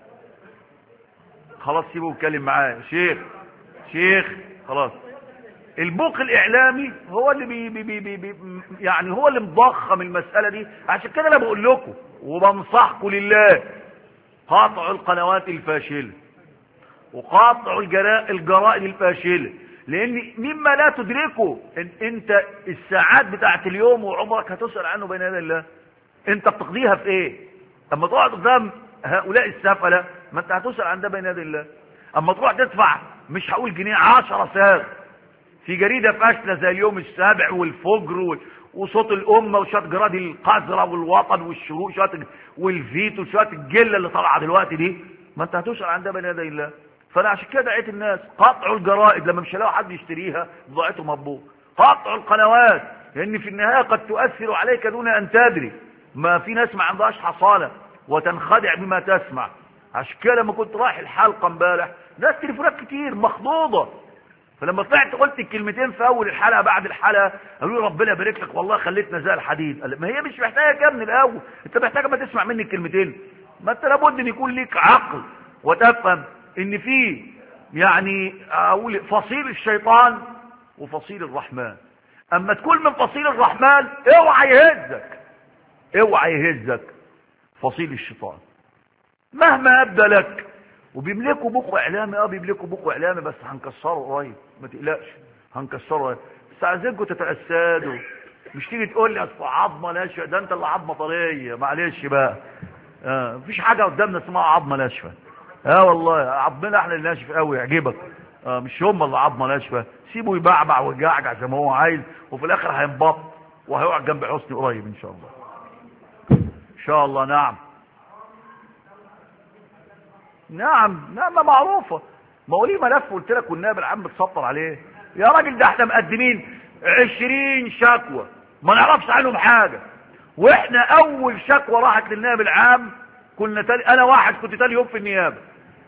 خلاص سيبه يتكلم معايا شيخ شيخ خلاص. البوق الاعلامي هو اللي بي بي بي بي يعني هو اللي مضخم المساله دي. عشان كده انا بقول لكم وبنصحكم لله، قاطعوا القنوات الفاشله وقاطعوا الجرائد الفاشله لان مما لا تدركه إن انت الساعات بتاعت اليوم وعمرك هتسأل عنه بين يدي الله. انت بتقضيها في ايه؟ اما تقعد قدام هؤلاء السفلة ما انت هتسأل عن ده بين يدي الله. اما تروح تدفع مش هقول جنيه عشرة ساغ في جريدة فاشلة زي اليوم السابع والفجر وصوت الامة وشوية جراد القذرة والوطن والشروق شوية والفيت وشوية الجلة اللي طالعة دلوقتي دي، ما انت هتسأل عن ده بين يدي الله. فانا عشان كده دعيت الناس قطعوا الجرائد لما مش هيلاقوا حد يشتريها ضاعته مطبوع، قطعوا القنوات لان في النهايه قد تؤثر عليك دون ان تدري. ما في ناس ما عندهاش حصانه وتنخدع بما تسمع. عشان كده لما كنت رايح الحلقه امبارح ناس تليفونات كتير مخضوضه، فلما طلعت قلت الكلمتين في اول الحلقه بعد الحلقه قالوا لي ربنا يبارك لك والله خليتنا زي الحديد. قال ما هي مش محتاجه كده من الاول، انت محتاجه ما تسمع مني الكلمتين. ما انت لابد ان يكون ليك عقل وتفهم ان في يعني اقول فصيل الشيطان وفصيل الرحمن. اما تكون من فصيل الرحمن اوعى يهزك، اوعى يهزك فصيل الشيطان مهما ابدى لك. وبيملكوا بقوا اعلامي، اه بيملكوا بقوا اعلامي بس هنكسره قريب ما تقلقش هنكسره قريب. بس عايزينكم تتأسدوا، مش تيجي تقول لي اصل عظمه ناشفه، ده انت اللي عظمه طريه معلش بقى. اه مفيش حاجه قدامنا اسمها عظمه ناشفه. اه والله عظمنا احنا اللي ناشف قوي يعجبك. اه مش هم اللي عظمه ناشفه، سيبه يبعبع ويجعجع زي ما هو عايز وفي الاخر هينبط وهيقعد جنب حسني قريب ان شاء الله. ان شاء الله. نعم نعم نعم معروفه. ما هو ليه ملف قلت لك والنائب العام بتسطر عليه يا راجل؟ ده احنا مقدمين عشرين شكوى ما نعرفش عنهم حاجه، واحنا اول شكوى راحت للنائب العام كنا تاني انا واحد كنت تاني يوم في النيابه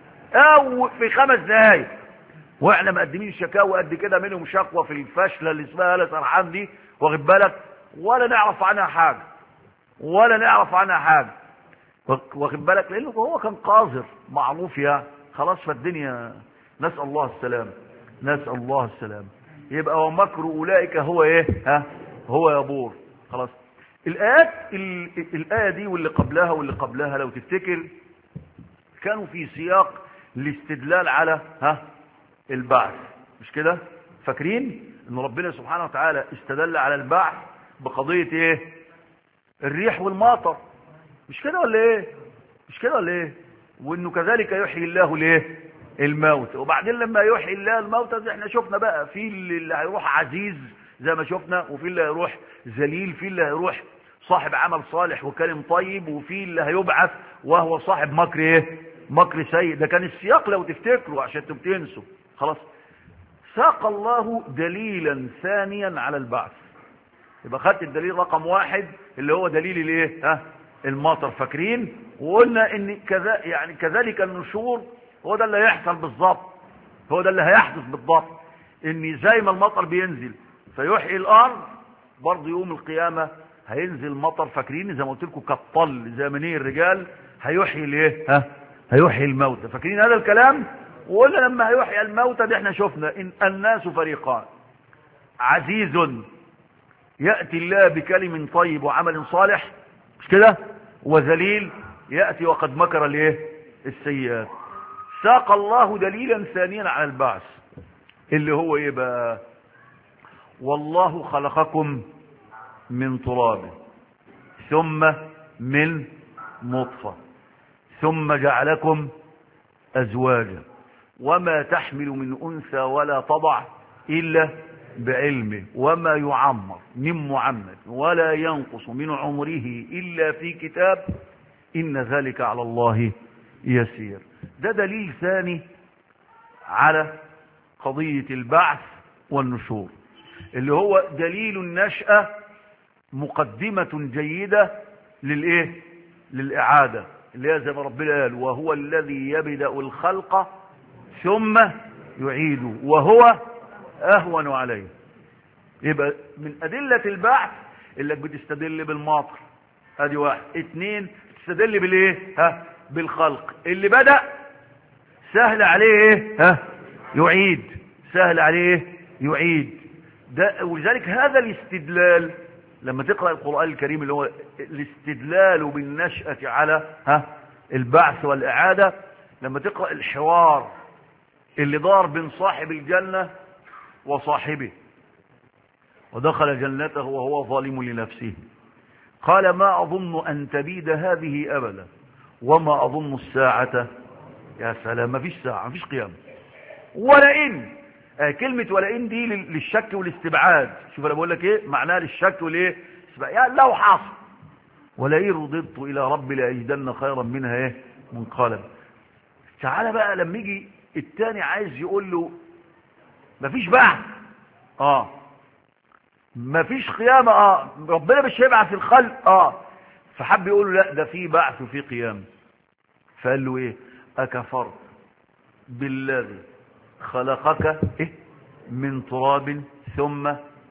او في خمس دقايق، واحنا مقدمين شكاوى قد كده، منهم شكوى في الفاشله اللي اسمها آلة سرحان دي واخد بالك، ولا نعرف عنها حاجه ولا نعرف عنها حاجه واخد بالك، لانه هو كان قاذر معروف يعني خلاص. فالدنيا نسال الله السلام نسال الله السلام. يبقى ومكر اولئك هو ايه؟ ها هو يبور. خلاص. الايات الايه دي واللي قبلها واللي قبلها لو تفتكر كانوا في سياق الاستدلال على ها البعث، مش كده؟ فاكرين ان ربنا سبحانه وتعالى استدل على البعث بقضيه ايه؟ الريح والمطر، مش كده ولا ايه؟ مش كده ولا ايه؟ وانه كذلك يحيي الله الايه؟ الموت. وبعدين لما يحيي الله الموت زي احنا شفنا بقى، في اللي هيروح عزيز زي ما شفنا، وفي اللي هيروح ذليل، في اللي هيروح صاحب عمل صالح وكلم طيب، وفي اللي هيبعث وهو صاحب مكر ايه؟ مكر سيء. ده كان السياق لو تفتكروا عشان انتم تنسوا. خلاص. ساق الله دليلا ثانيا على البعث. يبقى خدت الدليل رقم واحد اللي هو دليل الايه؟ ها المطر، فاكرين؟ وقلنا ان كذا يعني كذلك النشور هو ده اللي هيحصل بالظبط، هو ده اللي هيحدث بالضبط، ان زي ما المطر بينزل فيحيي الارض برضه يوم القيامه هينزل مطر، فاكرين؟ زي ما قلت لكم كالطل زي مني الرجال هيحيي الايه؟ ها هيحيي الموتى، فاكرين هذا الكلام؟ وقلنا لما هيحيي الموتى دي احنا شفنا ان الناس فريقان، عزيز ياتي الله بكلم طيب وعمل صالح، مش كده؟ وذليل ياتي وقد مكر الايه؟ السيئات. ساق الله دليلا ثانيا على البعث اللي هو ايه بقى؟ والله خلقكم من تراب ثم من نطفه ثم جعلكم ازواجا وما تحمل من انثى ولا تضع الا بعلمه وما يعمر من معمر ولا ينقص من عمره الا في كتاب ان ذلك على الله يسير. ده دليل ثاني على قضية البعث والنشور، اللي هو دليل النشأة، مقدمة جيدة للايه؟ للإعادة، اللي هي زي ما ربنا قال وهو الذي يبدأ الخلق ثم يعيده وهو أهون عليه. يبقى من أدلة البعث اللي بتستدل بالمطر، ادي واحد. اتنين تستدل بالايه؟ ها بالخلق. اللي بدأ سهل عليه ايه؟ ها يعيد، سهل عليه يعيد. ده ولذلك هذا الاستدلال لما تقرأ القرآن الكريم اللي هو الاستدلال بالنشأة على ها البعث والإعادة، لما تقرأ الحوار اللي دار بين صاحب الجنة وصاحبه ودخل جنته وهو ظالم لنفسه. قال ما أظن أن تبيد هذه أبدا وما أظن الساعة. يا سلام، ما فيش ساعة، ما فيش قيامة. ولئن، آه كلمة ولئن دي للشك والاستبعاد. شوف أنا بقول لك إيه معناها، للشك والإيه يعني لو حصل ولئن رددت إلى ربي لأجدن خيرا منها إيه منقلب. تعالى بقى لما يجي التاني عايز يقول له مفيش بعث، اه مفيش قيامة، اه ربنا مش هيبعث الخلق، اه فحب يقول له لا ده في بعث وفي قيامة. فقال له ايه؟ اكفرت بالذي خلقك ايه من تراب ثم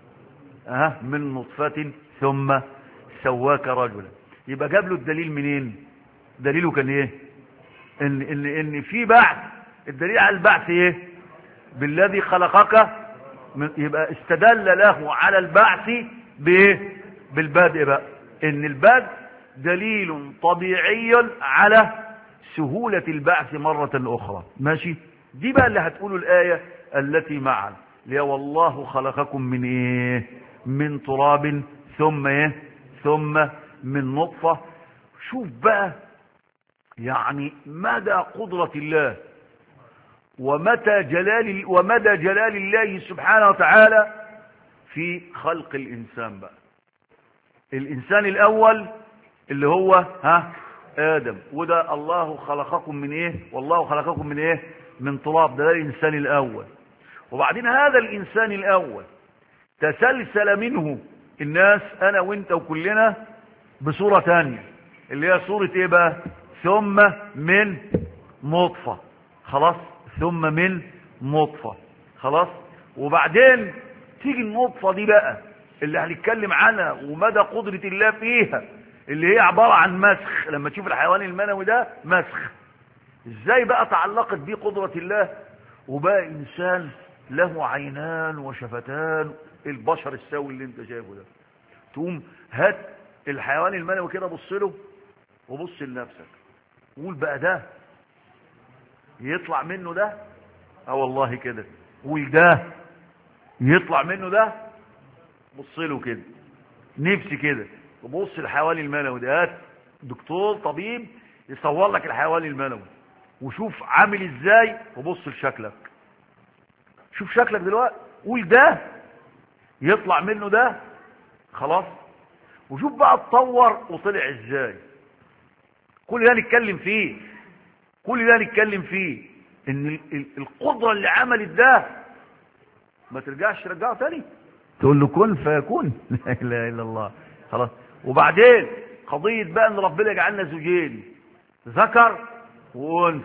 اه من نطفة ثم سواك رجلا. يبقى جاب له الدليل منين؟ دليله كان ايه؟ ان ان ان في بعث. الدليل على البعث ايه؟ بالذي خلقك. يبقى استدل له على البعث بايه؟ بالبدء بقى. ان البدء دليل طبيعي على سهولة البعث مرة اخرى. ماشي؟ دي بقى اللي هتقوله الآية التي معنا، اللي والله خلقكم من ايه؟ من تراب ثم ايه؟ ثم من نطفة. شوف بقى يعني مدى قدرة الله ومتى جلال ومدى جلال الله سبحانه وتعالى في خلق الإنسان بقى. الإنسان الأول اللي هو ها آدم، وده الله خلقكم من إيه؟ والله خلقكم من إيه؟ من تراب. ده الإنسان الأول. وبعدين هذا الإنسان الأول تسلسل منه الناس، أنا وإنت وكلنا، بصورة تانية اللي هي صورة إيه بقى؟ ثم من نطفة. خلاص؟ ثم من نطفة. خلاص؟ وبعدين تيجي النطفة دي بقى اللي هنتكلم عنها ومدى قدرة الله فيها، اللي هي عبارة عن مسخ. لما تشوف الحيوان المنوي ده مسخ، ازاي بقى تعلقت بيه قدرة الله وبقى انسان له عينان وشفتان، البشر السوي اللي انت شايفه ده. تقوم هات الحيوان المنوي كده، بص له وبص لنفسك، قول بقى ده يطلع منه ده؟ اه والله كده. قول ده يطلع منه ده؟ بص له كده نفسي كده، وبص الحيوان المنوي ده. هات دكتور طبيب يصور لك الحيوان المنوي وشوف عامل ازاي، وبص لشكلك، شوف شكلك دلوقتي، قول ده يطلع منه ده. خلاص؟ وشوف بقى اتطور وطلع ازاي. كل ده نتكلم فيه، كل ده نتكلم فيه ان القدرة اللي عملت ده ما ترجعش ترجعه تاني، تقول له كن فيكون. لا اله الا الله. خلاص؟ وبعدين قضية بقى ان ربنا جعلنا زوجين، ذكر وانثى.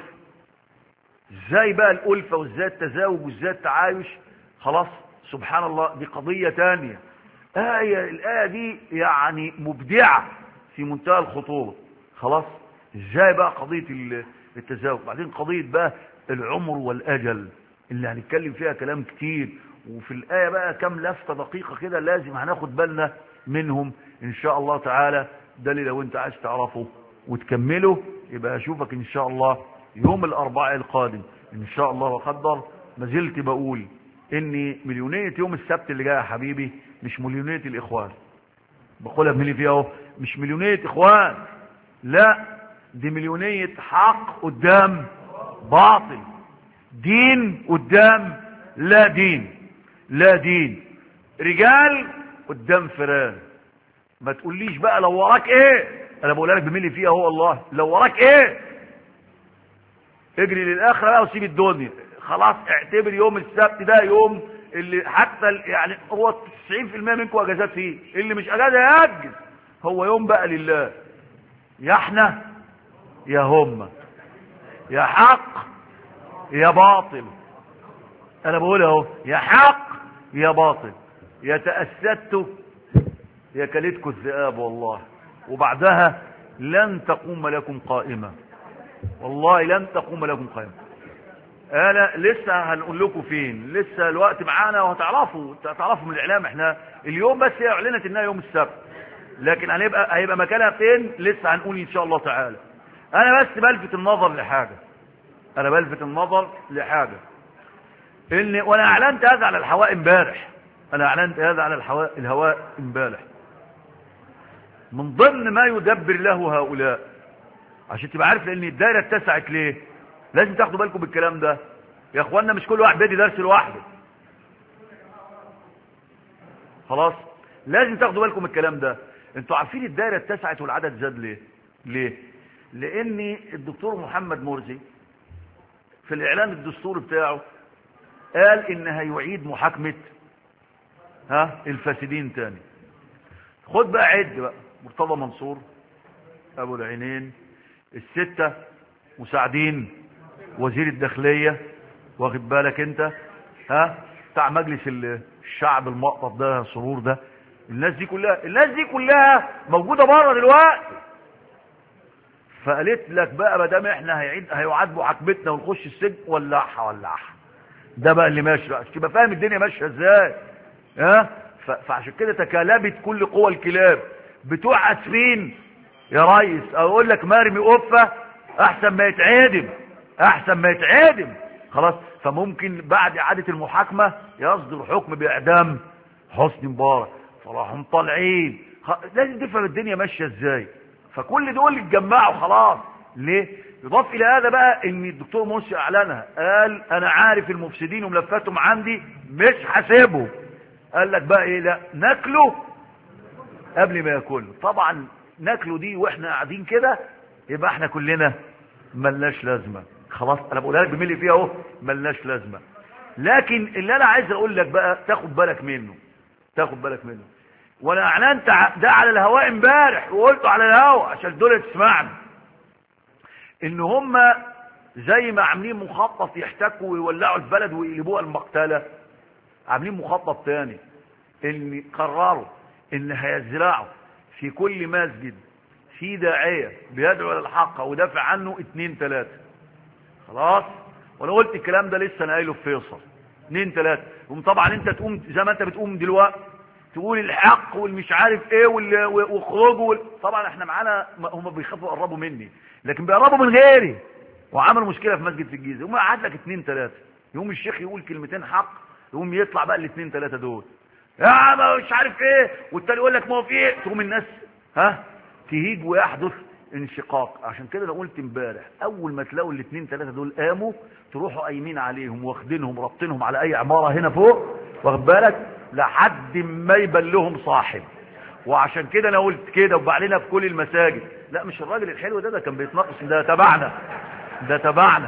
ازاي بقى الألفة وازاي التزاوج وازاي التعايش؟ خلاص؟ سبحان الله، دي قضية تانية. آية الآية دي يعني مبدعة في منتهى الخطورة. خلاص؟ ازاي بقى قضية التزاوج؟ بعدين قضية بقى العمر والأجل اللي هنتكلم فيها كلام كتير، وفي الآية بقى كم لفتة دقيقة كده لازم هناخد بالنا منهم إن شاء الله تعالى. ده اللي لو انت عايز تعرفه وتكمله يبقى اشوفك إن شاء الله يوم الأربعاء القادم إن شاء الله وقدر. ما زلت بقول إني مليونية يوم السبت اللي جاي يا حبيبي مش مليونية الإخوان، بقولها بملي فيها اهو، مش مليونية إخوان، لا دي مليونية حق قدام باطل، دين قدام لا دين، لا دين، رجال قدام فران. ما تقوليش بقى لو وراك ايه، انا بقولها لك بملي فيها اهو، والله لو وراك ايه اجري للاخره بقى وسيب الدنيا. خلاص؟ اعتبر يوم السبت ده يوم اللي حتى يعني هو تسعين في المية منكم اجازات فيه، اللي مش اجازه ياجز. هو يوم بقى لله، يا احنا يا هم، يا حق يا باطل. انا بقول اهو يا حق يا باطل، يا تأسدتوا يا كلتكم الذئاب والله، وبعدها لن تقوم لكم قائمة، والله لن تقوم لكم قائمة. انا لسه هنقول لكم فين، لسه الوقت معانا وهتعرفوا تعرفوا من الاعلام. احنا اليوم بس هي اعلنت انها يوم السبت، لكن هنبقى هيبقى مكانها فين لسه هنقول ان شاء الله تعالى. انا بس بلفت النظر لحاجة، انا بلفت النظر لحاجة ان وانا اعلنت هذا على الهواء امبارح، انا اعلنت هذا على الهواء الهواء امبارح، من ضمن ما يدبر له هؤلاء، عشان تبقى عارف، لان الدائره اتسعت ليه. لازم تاخدوا بالكم بالكلام ده يا اخوانا، مش كل واحد بيدي درس لوحده، خلاص. لازم تاخدوا بالكم الكلام ده. انتوا عارفين الدائره اتسعت والعدد زاد ليه؟ ليه؟ لان الدكتور محمد مرسي في الاعلان الدستوري بتاعه قال ان هيعيد محاكمه ها الفاسدين تاني. خد بقى عد بقى: مرتضى منصور، ابو العينين، الستة مساعدين وزير الداخلية، واخد بالك انت، ها بتاع مجلس الشعب المقطف ده، سرور ده، الناس دي كلها الناس دي كلها موجودة بره دلوقتي. فقالت لك بقى ما دام احنا هيعيد هيعاد محاكمتنا ونخش السجن، ولعها ولعها. ده بقى اللي ماشي بقى، عشان تبقى فاهم الدنيا ماشيه ازاي. ها فعشان كده تكالبت كل قوى الكلاب بتوع اسفين يا ريس، اقول لك مرمي قفه احسن ما يتعدم، احسن ما يتعدم، خلاص. فممكن بعد اعاده المحاكمه يصدر حكم باعدام حسني مبارك، فراحوا طالعين. لازم تفهم الدنيا ماشيه ازاي. فكل دول اتجمعوا خلاص. ليه؟ يضاف الى هذا بقى ان الدكتور مرسي اعلنها، قال انا عارف المفسدين وملفاتهم عندي مش هسيبهم. قال لك بقى ايه؟ لا ناكله قبل ما ياكله. طبعا ناكله دي واحنا قاعدين كده يبقى احنا كلنا ملناش لازمه، خلاص. انا بقولها لك بملي فيها اهو، ملناش لازمه. لكن اللي انا عايز اقول لك بقى تاخد بالك منه، تاخد بالك منه. وانا اعلنت ده على الهواء امبارح وقلته على الهواء عشان الدنيا تسمعني، ان هم زي ما عاملين مخطط يحتكوا ويولعوا البلد ويقلبوها المقتله، عاملين مخطط تاني، ان قرروا ان هيزرعوا في كل مسجد في داعيه بيدعو الى الحق ودافع عنه اتنين تلاته، خلاص. وانا قلت الكلام ده لسه انا قايله في فيصل، اتنين تلاته. وطبعا انت تقوم زي ما انت بتقوم دلوقتي تقول الحق والمش عارف ايه واخرجوا. طبعا احنا معانا، هم بيخافوا يقربوا مني، لكن بيقربوا من غيري. وعملوا مشكله في مسجد في الجيزه، يقوم قاعد لك اتنين تلاته، يقوم الشيخ يقول كلمتين حق، يقوم يطلع بقى الاثنين ثلاثه دول يا ما مش عارف ايه، والتاني يقول لك ما هو في ايه، تقوم الناس ها تهيج ويحدث انشقاق. عشان كده انا قلت امبارح اول ما تلاقوا الاثنين ثلاثه دول قاموا تروحوا قايمين عليهم واخدينهم رابطينهم على اي عماره هنا فوق، واخد بالك، لحد ما يبان لهم صاحب. وعشان كده انا قلت كده وبعلنا في كل المساجد، لا مش الراجل الحلو ده ده كان بيتناقص، ده تبعنا، ده تبعنا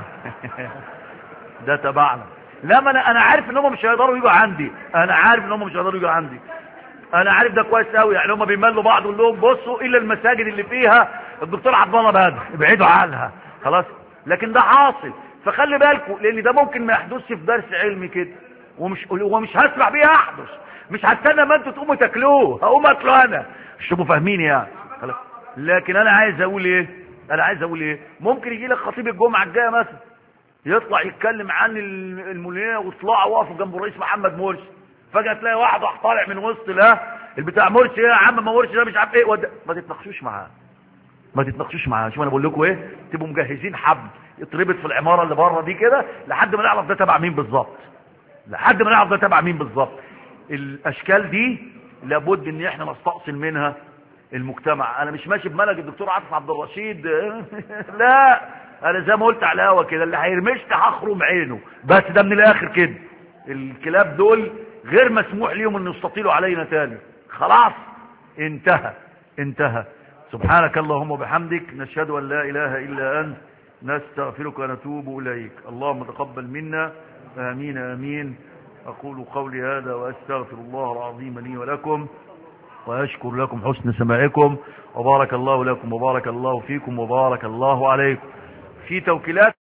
ده تبعنا. لا ما انا انا عارف ان هم مش هيقدروا يجوا عندي، انا عارف ان هم مش هيقدروا يجوا عندي، انا عارف ده كويس قوي. يعني هم بيملوا بعض يقول لهم بصوا الا المساجد اللي فيها الدكتور عبد الله بدر ابعدوا عنها، خلاص. لكن ده حاصل، فخلي بالكم، لان ده ممكن ما يحدثش في درس علمي كده، ومش ومش هسمع بيه يحدث، مش هستنى ما انتوا تقوموا تاكلوه، هقوم اكله انا، مش تبقوا فاهمين يعني، خلاص. لكن انا عايز اقول ايه، انا عايز اقول ايه، ممكن يجي لك خطيب الجمعه الجايه مثلا يطلع يتكلم عن الموليه ويطلعوا واقفوا جنب الرئيس محمد مرسي، فجاه تلاقي واحد راح طالع من وسط لا البتاع مرسي يا عم، ما مرسي ده مش عارف ايه ود... ما تتناقشوش معاه، ما تتناقشوش معاه. شوف انا بقول لكم ايه، تبقوا مجهزين حبل يتربط في العماره اللي بره دي كده لحد ما نعرف ده تبع مين بالظبط، لحد ما نعرف ده تبع مين بالظبط. الاشكال دي لابد ان احنا نستأصل منها المجتمع. انا مش ماشي بملك الدكتور عاطف عبد الرشيد لا، انا زي ما قلت على الهوا كده، اللي هيرمشت هخرم عينه، بس ده من الاخر كده. الكلاب دول غير مسموح ليهم ان يستطيلوا علينا تاني، خلاص انتهى انتهى. سبحانك اللهم وبحمدك، نشهد ان لا اله الا انت، نستغفرك ونتوب اليك. اللهم تقبل منا، امين امين. اقول قولي هذا واستغفر الله العظيم لي ولكم، واشكر لكم حسن سماعكم، وبارك الله لكم وبارك الله فيكم وبارك الله عليكم. في توكيلات